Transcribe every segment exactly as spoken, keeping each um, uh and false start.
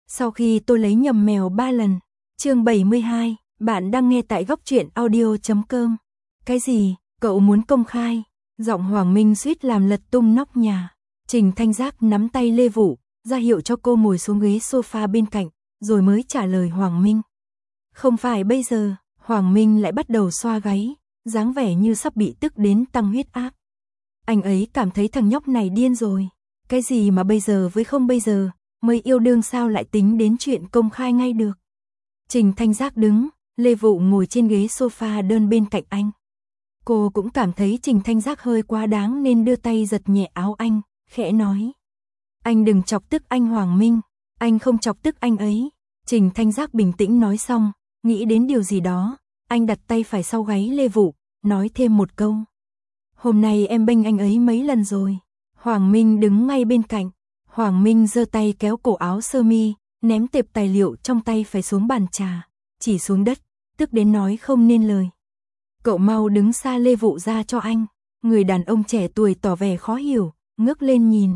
Sau khi tôi lấy nhầm mèo ba lần. Chương bảy mươi hai, bạn đang nghe tại góc truyện audio chấm com. Cái gì, cậu muốn công khai? Giọng Hoàng Minh suýt làm lật tung nóc nhà. Trình Thanh Giác nắm tay Lê Vũ, ra hiệu cho cô ngồi xuống ghế sofa bên cạnh, rồi mới trả lời Hoàng Minh. Không phải bây giờ. Hoàng Minh lại bắt đầu xoa gáy, dáng vẻ như sắp bị tức đến tăng huyết áp. Anh ấy cảm thấy thằng nhóc này điên rồi. Cái gì mà bây giờ với không bây giờ, mới yêu đương sao lại tính đến chuyện công khai ngay được. Trình Thanh Giác đứng, Lê Vũ ngồi trên ghế sofa đơn bên cạnh anh. Cô cũng cảm thấy Trình Thanh Giác hơi quá đáng nên đưa tay giật nhẹ áo anh, khẽ nói. Anh đừng chọc tức anh Hoàng Minh, anh không chọc tức anh ấy. Trình Thanh Giác bình tĩnh nói xong, nghĩ đến điều gì đó, anh đặt tay phải sau gáy Lê Vũ, nói thêm một câu. Hôm nay em bênh anh ấy mấy lần rồi. Hoàng Minh đứng ngay bên cạnh. Hoàng Minh giơ tay kéo cổ áo sơ mi, ném tệp tài liệu trong tay phải xuống bàn trà, chỉ xuống đất, tức đến nói không nên lời. Cậu mau đứng xa Lê Vũ ra cho anh. Người đàn ông trẻ tuổi tỏ vẻ khó hiểu, ngước lên nhìn.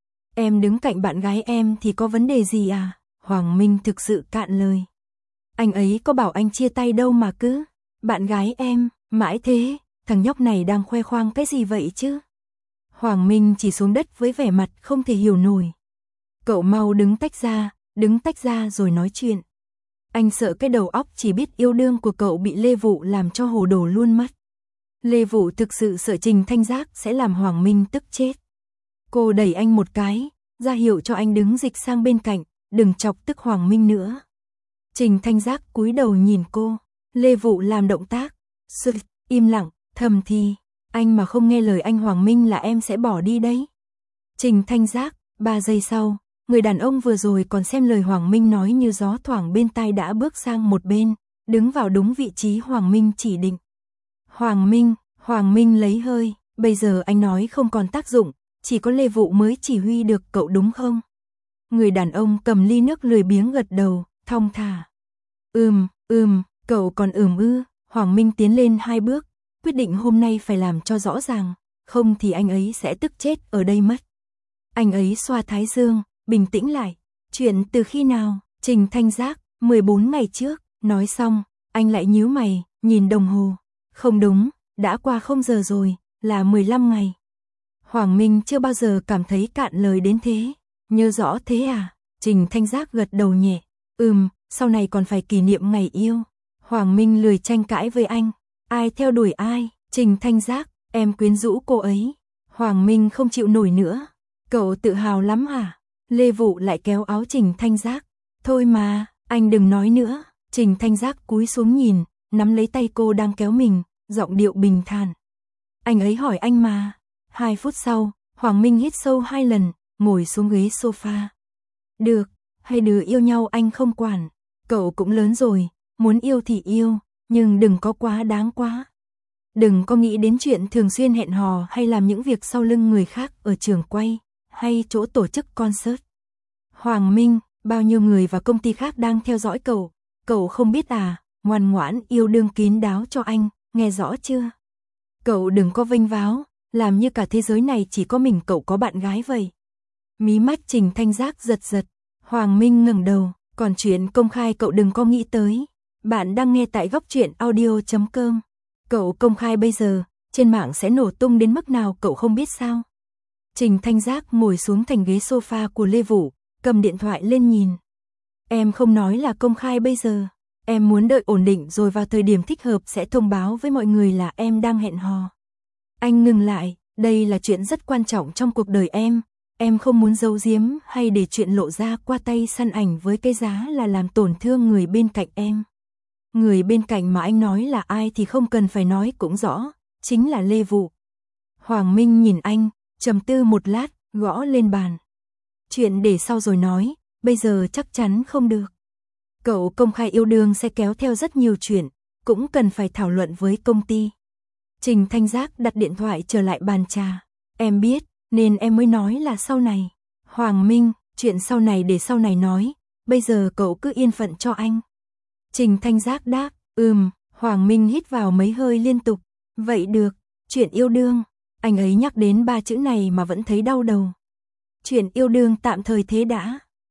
Em đứng cạnh bạn gái em thì có vấn đề gì à? Hoàng Minh thực sự cạn lời. Anh ấy có bảo anh chia tay đâu mà cứ. Bạn gái em, mãi thế, thằng nhóc này đang khoe khoang cái gì vậy chứ? Hoàng Minh chỉ xuống đất với vẻ mặt không thể hiểu nổi. Cậu mau đứng tách ra, đứng tách ra rồi nói chuyện. Anh sợ cái đầu óc chỉ biết yêu đương của cậu bị Lê Vũ làm cho hồ đồ luôn mất. Lê Vũ thực sự sợ Trình Thanh Giác sẽ làm Hoàng Minh tức chết. Cô đẩy anh một cái, ra hiệu cho anh đứng dịch sang bên cạnh, đừng chọc tức Hoàng Minh nữa. Trình Thanh Giác cúi đầu nhìn cô. Lê Vũ làm động tác, sực, im lặng, thầm thì, anh mà không nghe lời anh Hoàng Minh là em sẽ bỏ đi đấy. Trình Thanh Giác, ba giây sau, người đàn ông vừa rồi còn xem lời Hoàng Minh nói như gió thoảng bên tai đã bước sang một bên, đứng vào đúng vị trí Hoàng Minh chỉ định. Hoàng Minh, Hoàng Minh lấy hơi, bây giờ anh nói không còn tác dụng, chỉ có Lê Vũ mới chỉ huy được cậu đúng không? Người đàn ông cầm ly nước lười biếng gật đầu, thong thả. Ừm, ừm, cậu còn ừm ư? Hoàng Minh tiến lên hai bước, quyết định hôm nay phải làm cho rõ ràng, không thì anh ấy sẽ tức chết ở đây mất. Anh ấy xoa thái dương, bình tĩnh lại. Chuyện từ khi nào? Trình Thanh Giác, mười bốn ngày trước. Nói xong, anh lại nhíu mày, nhìn đồng hồ. Không đúng, đã qua không giờ rồi, là mười lăm ngày. Hoàng Minh chưa bao giờ cảm thấy cạn lời đến thế. Nhớ rõ thế à? Trình Thanh Giác gật đầu nhẹ. Ừm, sau này còn phải kỷ niệm ngày yêu. Hoàng Minh lười tranh cãi với anh. Ai theo đuổi ai? Trình Thanh Giác, em quyến rũ cô ấy. Hoàng Minh không chịu nổi nữa. Cậu tự hào lắm hả? Lê Vũ lại kéo áo Trình Thanh Giác. Thôi mà, anh đừng nói nữa. Trình Thanh Giác cúi xuống nhìn, nắm lấy tay cô đang kéo mình, giọng điệu bình thản. Anh ấy hỏi anh mà. Hai phút sau, Hoàng Minh hít sâu hai lần, ngồi xuống ghế sofa. Được, hai đứa yêu nhau anh không quản. Cậu cũng lớn rồi, muốn yêu thì yêu, nhưng đừng có quá đáng quá. Đừng có nghĩ đến chuyện thường xuyên hẹn hò hay làm những việc sau lưng người khác ở trường quay, hay chỗ tổ chức concert. Hoàng Minh, bao nhiêu người và công ty khác đang theo dõi cậu, cậu không biết à? Ngoan ngoãn yêu đương kín đáo cho anh, nghe rõ chưa? Cậu đừng có vênh váo, làm như cả thế giới này chỉ có mình cậu có bạn gái vậy. Mí mắt Trình Thanh Giác giật giật. Hoàng Minh ngẩng đầu, còn chuyện công khai cậu đừng có nghĩ tới. Bạn đang nghe tại góc truyện audio chấm com. Cậu công khai bây giờ, trên mạng sẽ nổ tung đến mức nào cậu không biết sao? Trình Thanh Giác ngồi xuống thành ghế sofa của Lê Vũ, cầm điện thoại lên nhìn. Em không nói là công khai bây giờ, em muốn đợi ổn định rồi vào thời điểm thích hợp sẽ thông báo với mọi người là em đang hẹn hò. Anh ngừng lại, đây là chuyện rất quan trọng trong cuộc đời em, em không muốn giấu giếm hay để chuyện lộ ra qua tay săn ảnh với cái giá là làm tổn thương người bên cạnh em. Người bên cạnh mà anh nói là ai thì không cần phải nói cũng rõ, chính là Lê Vũ. Hoàng Minh nhìn anh, trầm tư một lát, gõ lên bàn. Chuyện để sau rồi nói, bây giờ chắc chắn không được. Cậu công khai yêu đương sẽ kéo theo rất nhiều chuyện, cũng cần phải thảo luận với công ty. Trình Thanh Giác đặt điện thoại trở lại bàn trà. Em biết, nên em mới nói là sau này. Hoàng Minh, chuyện sau này để sau này nói, bây giờ cậu cứ yên phận cho anh. Trình Thanh Giác đáp, ừm. Hoàng Minh hít vào mấy hơi liên tục. Vậy được, chuyện yêu đương. Anh ấy nhắc đến ba chữ này mà vẫn thấy đau đầu. Chuyện yêu đương tạm thời thế đã.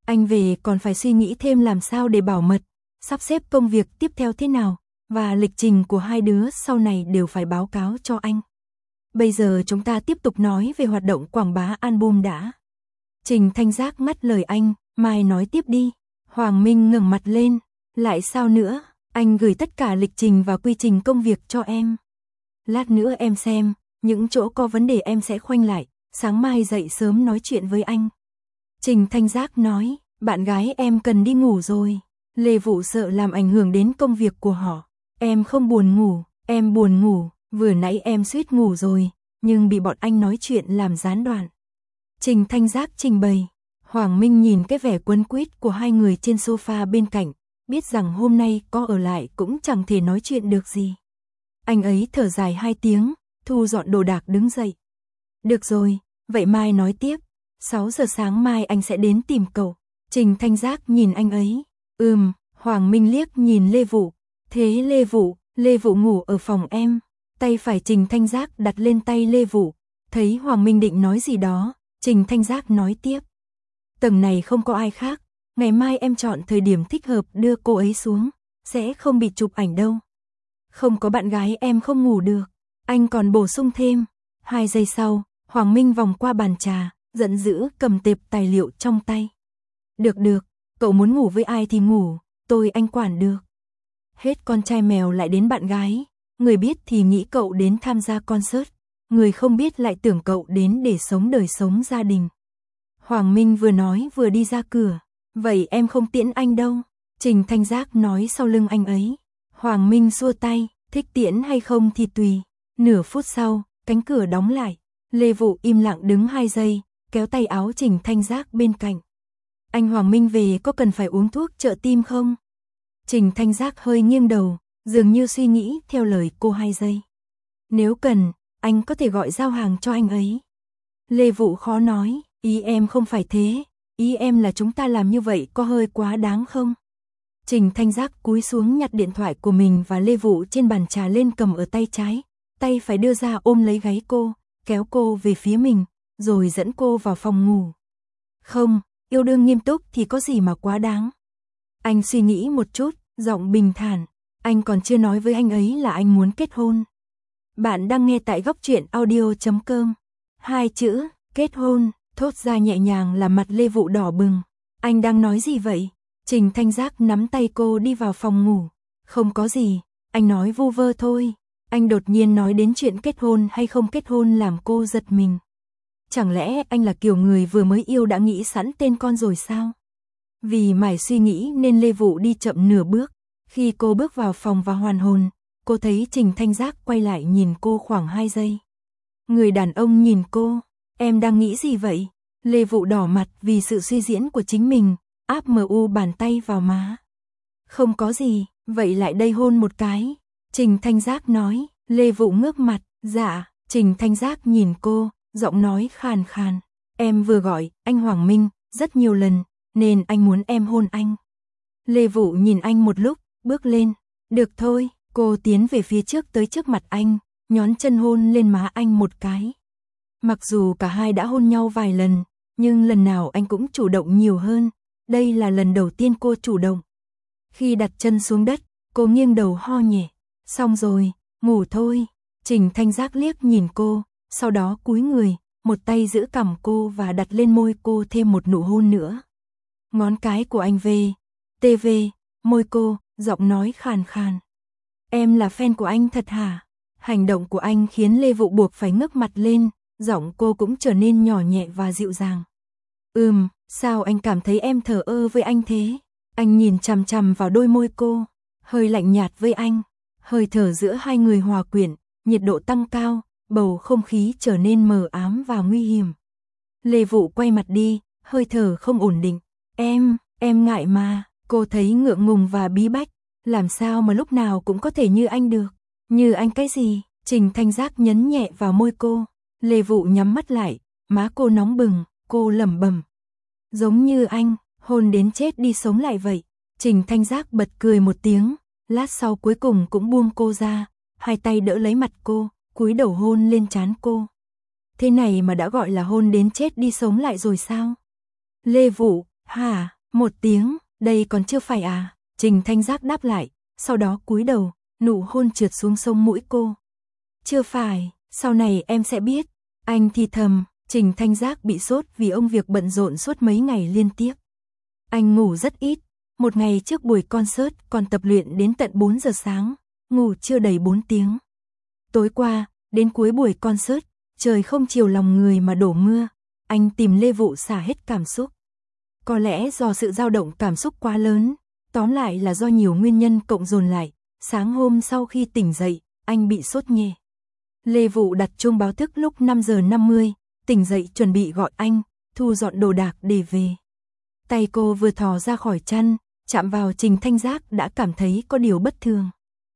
Anh về còn phải suy nghĩ thêm làm sao để bảo mật, sắp xếp công việc tiếp theo thế nào, và lịch trình của hai đứa sau này đều phải báo cáo cho anh. Bây giờ chúng ta tiếp tục nói về hoạt động quảng bá album đã. Trình Thanh Giác ngắt lời anh, mai nói tiếp đi. Hoàng Minh ngẩng mặt lên, lại sao nữa, anh gửi tất cả lịch trình và quy trình công việc cho em. Lát nữa em xem, những chỗ có vấn đề em sẽ khoanh lại, sáng mai dậy sớm nói chuyện với anh. Trình Thanh Giác nói, bạn gái em cần đi ngủ rồi. Lê Vũ sợ làm ảnh hưởng đến công việc của họ. Em không buồn ngủ, em buồn ngủ, vừa nãy em suýt ngủ rồi, nhưng bị bọn anh nói chuyện làm gián đoạn. Trình Thanh Giác trình bày. Hoàng Minh nhìn cái vẻ quấn quýt của hai người trên sofa bên cạnh, biết rằng hôm nay có ở lại cũng chẳng thể nói chuyện được gì. Anh ấy thở dài hai tiếng, thu dọn đồ đạc đứng dậy. Được rồi, vậy mai nói tiếp. sáu giờ sáng mai anh sẽ đến tìm cậu. Trình Thanh Giác nhìn anh ấy. Ừm, Hoàng Minh liếc nhìn Lê Vũ. Thế Lê Vũ, Lê Vũ ngủ ở phòng em. Tay phải Trình Thanh Giác đặt lên tay Lê Vũ. Thấy Hoàng Minh định nói gì đó, Trình Thanh Giác nói tiếp. Tầng này không có ai khác, ngày mai em chọn thời điểm thích hợp đưa cô ấy xuống, sẽ không bị chụp ảnh đâu. Không có bạn gái em không ngủ được. Anh còn bổ sung thêm. Hai giây sau, Hoàng Minh vòng qua bàn trà, giận dữ cầm tệp tài liệu trong tay. Được được, cậu muốn ngủ với ai thì ngủ, tôi anh quản được. Hết con trai mèo lại đến bạn gái, người biết thì nghĩ cậu đến tham gia concert, người không biết lại tưởng cậu đến để sống đời sống gia đình. Hoàng Minh vừa nói vừa đi ra cửa. Vậy em không tiễn anh đâu. Trình Thanh Giác nói sau lưng anh ấy. Hoàng Minh xua tay, thích tiễn hay không thì tùy. Nửa phút sau, cánh cửa đóng lại. Lê Vũ im lặng đứng hai giây, kéo tay áo Trình Thanh Giác bên cạnh. Anh Hoàng Minh về có cần phải uống thuốc trợ tim không? Trình Thanh Giác hơi nghiêng đầu, dường như suy nghĩ theo lời cô hai giây. Nếu cần, anh có thể gọi giao hàng cho anh ấy. Lê Vũ khó nói, ý em không phải thế, ý em là chúng ta làm như vậy có hơi quá đáng không? Trình Thanh Giác cúi xuống nhặt điện thoại của mình và Lê Vũ trên bàn trà lên cầm ở tay trái, tay phải đưa ra ôm lấy gáy cô, kéo cô về phía mình, rồi dẫn cô vào phòng ngủ. Không, yêu đương nghiêm túc thì có gì mà quá đáng. Anh suy nghĩ một chút, giọng bình thản, anh còn chưa nói với anh ấy là anh muốn kết hôn. Bạn đang nghe tại góc truyện audio chấm com. Hai chữ, kết hôn, thốt ra nhẹ nhàng làm mặt Lê Vũ đỏ bừng. Anh đang nói gì vậy? Trình Thanh Giác nắm tay cô đi vào phòng ngủ. Không có gì, anh nói vu vơ thôi. Anh đột nhiên nói đến chuyện kết hôn hay không kết hôn làm cô giật mình. Chẳng lẽ anh là kiểu người vừa mới yêu đã nghĩ sẵn tên con rồi sao? Vì mải suy nghĩ nên Lê Vũ đi chậm nửa bước. Khi cô bước vào phòng và hoàn hồn, cô thấy Trình Thanh Giác quay lại nhìn cô khoảng hai giây. Người đàn ông nhìn cô, em đang nghĩ gì vậy? Lê Vũ đỏ mặt vì sự suy diễn của chính mình, áp mờ u bàn tay vào má. Không có gì, vậy lại đây hôn một cái. Trình Thanh Giác nói, Lê Vũ ngước mặt, dạ. Trình Thanh Giác nhìn cô, giọng nói khàn khàn. Em vừa gọi anh Hoàng Minh rất nhiều lần, nên anh muốn em hôn anh. Lê Vũ nhìn anh một lúc, bước lên. Được thôi, cô tiến về phía trước tới trước mặt anh, nhón chân hôn lên má anh một cái. Mặc dù cả hai đã hôn nhau vài lần, nhưng lần nào anh cũng chủ động nhiều hơn. Đây là lần đầu tiên cô chủ động. Khi đặt chân xuống đất, cô nghiêng đầu ho nhẹ. Xong rồi, ngủ thôi. Trình Thanh Giác liếc nhìn cô, sau đó cúi người, một tay giữ cằm cô và đặt lên môi cô thêm một nụ hôn nữa. Ngón cái của anh về, tê vê, môi cô, giọng nói khàn khàn. Em là fan của anh thật hả? Hành động của anh khiến Lê Vũ buộc phải ngước mặt lên, giọng cô cũng trở nên nhỏ nhẹ và dịu dàng. Ừm, sao anh cảm thấy em thờ ơ với anh thế? Anh nhìn chằm chằm vào đôi môi cô, hơi lạnh nhạt với anh. Hơi thở giữa hai người hòa quyện, nhiệt độ tăng cao, bầu không khí trở nên mờ ám và nguy hiểm. Lê Vũ quay mặt đi, hơi thở không ổn định. Em, em ngại mà, cô thấy ngượng ngùng và bí bách. Làm sao mà lúc nào cũng có thể như anh được? Như anh cái gì? Trình Thanh Giác nhấn nhẹ vào môi cô. Lê Vũ nhắm mắt lại, má cô nóng bừng, cô lẩm bẩm. Giống như anh, hôn đến chết đi sống lại vậy. Trình Thanh Giác bật cười một tiếng, lát sau cuối cùng cũng buông cô ra, hai tay đỡ lấy mặt cô, cúi đầu hôn lên trán cô. Thế này mà đã gọi là hôn đến chết đi sống lại rồi sao? Lê Vũ, Hả, một tiếng, đây còn chưa phải à? Trình Thanh Giác đáp lại, sau đó cúi đầu, nụ hôn trượt xuống sống mũi cô. Chưa phải, sau này em sẽ biết. Anh thì thầm. Trình Thanh Giác bị sốt vì ông việc bận rộn suốt mấy ngày liên tiếp. Anh ngủ rất ít, một ngày trước buổi concert còn tập luyện đến tận bốn giờ sáng, ngủ chưa đầy bốn tiếng. Tối qua, đến cuối buổi concert, trời không chiều lòng người mà đổ mưa, anh tìm Lê Vụ xả hết cảm xúc. Có lẽ do sự dao động cảm xúc quá lớn, tóm lại là do nhiều nguyên nhân cộng dồn lại, sáng hôm sau khi tỉnh dậy, anh bị sốt nhẹ. Lê Vụ đặt chuông báo thức lúc năm giờ năm mươi, tỉnh dậy chuẩn bị gọi anh, thu dọn đồ đạc để về. Tay cô vừa thò ra khỏi chăn, chạm vào Trình Thanh Giác đã cảm thấy có điều bất thường.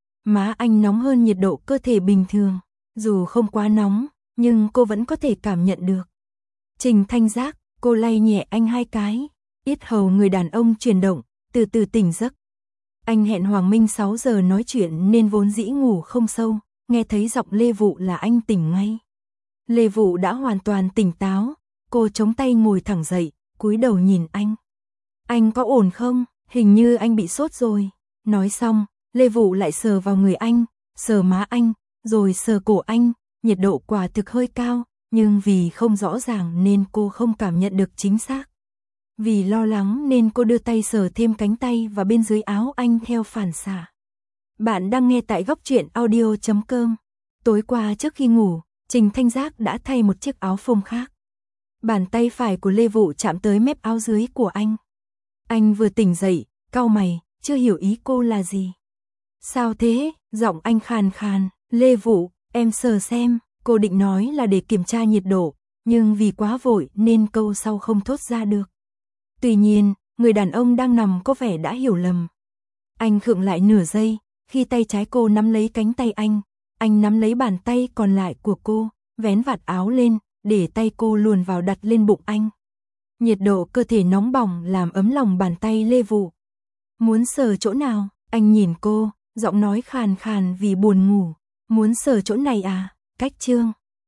Má anh nóng hơn nhiệt độ cơ thể bình thường, dù không quá nóng, nhưng cô vẫn có thể cảm nhận được. Trình Thanh Giác, cô lay nhẹ anh hai cái, yết hầu người đàn ông chuyển động, từ từ tỉnh giấc. Anh hẹn Hoàng Minh sáu giờ nói chuyện nên vốn dĩ ngủ không sâu, nghe thấy giọng Lê Vụ là anh tỉnh ngay. Lê Vụ đã hoàn toàn tỉnh táo, cô chống tay ngồi thẳng dậy, cúi đầu nhìn anh. Anh có ổn không? Hình như anh bị sốt rồi. Nói xong, Lê Vụ lại sờ vào người anh, sờ má anh, rồi sờ cổ anh, nhiệt độ quả thực hơi cao, nhưng vì không rõ ràng nên cô không cảm nhận được chính xác. Vì lo lắng nên cô đưa tay sờ thêm cánh tay và bên dưới áo anh theo phản xạ. Bạn đang nghe tại góc truyện audio chấm com. Tối qua trước khi ngủ, Trình Thanh Giác đã thay một chiếc áo phông khác. Bàn tay phải của Lê Vụ chạm tới mép áo dưới của anh. Anh vừa tỉnh dậy, cau mày, chưa hiểu ý cô là gì. Sao thế? Giọng anh khàn khàn. Lê Vụ, em sờ xem. Cô định nói là để kiểm tra nhiệt độ, nhưng vì quá vội nên câu sau không thốt ra được. Tuy nhiên, người đàn ông đang nằm có vẻ đã hiểu lầm. Anh khựng lại nửa giây, khi tay trái cô nắm lấy cánh tay anh, anh nắm lấy bàn tay còn lại của cô, vén vạt áo lên, để tay cô luồn vào đặt lên bụng anh. Nhiệt độ cơ thể nóng bỏng làm ấm lòng bàn tay Lê Vụ. Muốn sờ chỗ nào? Anh nhìn cô, giọng nói khàn khàn vì buồn ngủ. Muốn sờ chỗ này à? Cách chương.